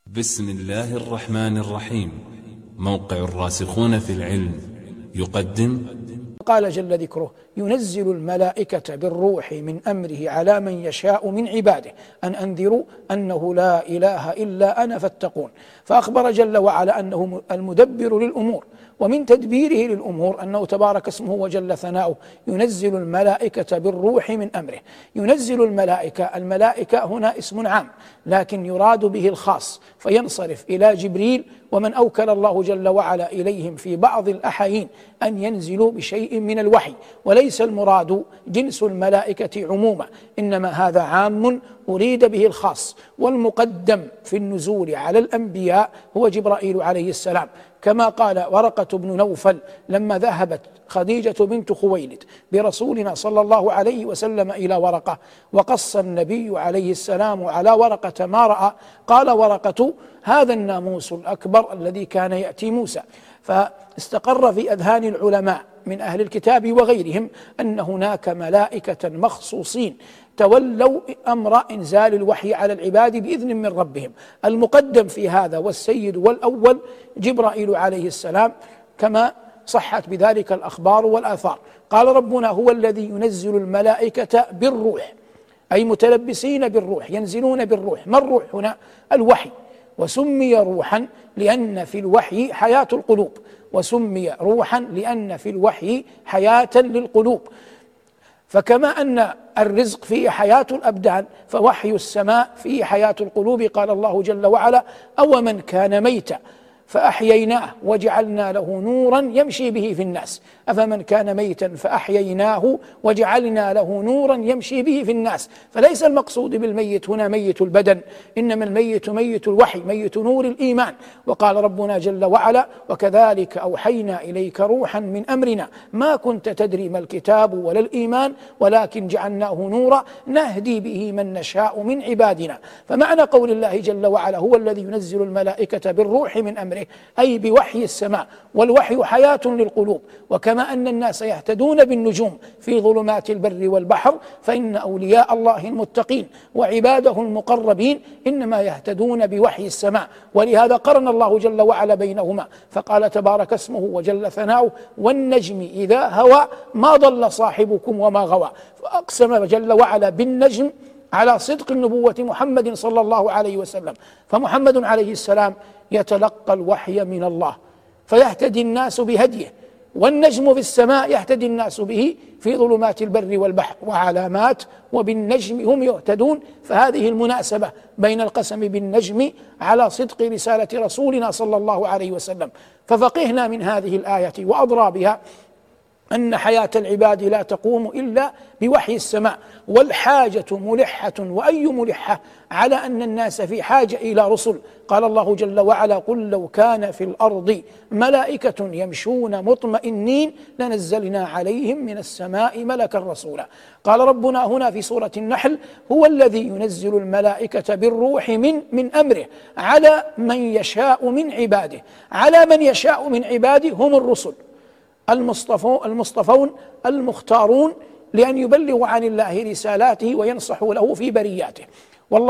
بسم الله الرحمن الرحيم. موقع الراسخون في العلم يقدم. قال جل ذكره: ينزل الملائكة بالروح من أمره على من يشاء من عباده أن أنذروا أنه لا إله إلا أنا فاتقون. فأخبر جل وعلا أنه المدبر للأمور، ومن تدبيره للأمور أنه تبارك اسمه وجل ثناؤه ينزل الملائكة بالروح من أمره. ينزل الملائكة هنا اسم عام، لكن يراد به الخاص، فينصرف إلى جبريل ومن أوكل الله جل وعلا إليهم في بعض الأحايين أن ينزلوا بشيء من الوحي، وليس المراد جنس الملائكة عموما، إنما هذا عام أريد به الخاص. والمقدم في النزول على الأنبياء هو جبرائيل عليه السلام، كما قال ورقة بن نوفل لما ذهبت خديجة بنت خويلد برسولنا صلى الله عليه وسلم إلى ورقة، وقص النبي عليه السلام على ورقة ما رأى، قال ورقة: هذا الناموس الأكبر الذي كان يأتي موسى. فاستقر في أذهان العلماء من أهل الكتاب وغيرهم أن هناك ملائكة مخصوصين تولوا أمر إنزال الوحي على العباد بإذن من ربهم. المقدم في هذا والسيد والأول جبرائيل عليه السلام، كما صحت بذلك الأخبار والآثار. قال ربنا: هو الذي ينزل الملائكة بالروح، أي متلبسين بالروح، ينزلون بالروح. ما الروح هنا؟ الوحي، وسمي روحا لأن في الوحي حياة القلوب، وسمي روحا لأن في الوحي حياة للقلوب. فكما أن الرزق فيه حياة الأبدان، فوحي السماء فيه حياة القلوب. قال الله جل وعلا: أو من كان ميتا فأحييناه وجعلنا له نورا يمشي به في الناس. أفمن كان ميتا فأحييناه وجعلنا له نورا يمشي به في الناس. فليس المقصود بالميت هنا ميت البدن، إنما الميت ميت الوحي، ميت نور الإيمان. وقال ربنا جل وعلا: وكذلك أوحينا إليك روحا من أمرنا ما كنت تدري ما الكتاب ولا الإيمان ولكن جعلناه نورا نهدي به من نشاء من عبادنا. فمعنى قول الله جل وعلا: هو الذي ينزل الملائكة بالروح من أمره، أي بوحي السماء، والوحي حياة للقلوب. وكما أن الناس يهتدون بالنجوم في ظلمات البر والبحر، فإن أولياء الله المتقين وعباده المقربين إنما يهتدون بوحي السماء. ولهذا قرن الله جل وعلا بينهما، فقال تبارك اسمه وجل ثناؤه: والنجم إذا هوى ما ضل صاحبكم وما غوى. فأقسم جل وعلا بالنجم على صدق النبوة محمد صلى الله عليه وسلم. فمحمد عليه السلام يتلقى الوحي من الله فيهتدي الناس بهديه، والنجم في السماء يهتدي الناس به في ظلمات البر والبحر، وعلامات وبالنجم هم يهتدون. فهذه المناسبة بين القسم بالنجم على صدق رسالة رسولنا صلى الله عليه وسلم. ففقهنا من هذه الآية وأضرى بها أن حياة العباد لا تقوم إلا بوحي السماء، والحاجة ملحة، وأي ملحة على أن الناس في حاجة إلى رسل. قال الله جل وعلا: قل لو كان في الأرض ملائكة يمشون مطمئنين لنزلنا عليهم من السماء ملكا رسولا. قال ربنا هنا في سورة النحل: هو الذي ينزل الملائكة بالروح من أمره على من يشاء من عباده. على من يشاء من عباده هم الرسل المصطفون المختارون لأن يبلغوا عن الله رسالاته وينصحوا له في برياته.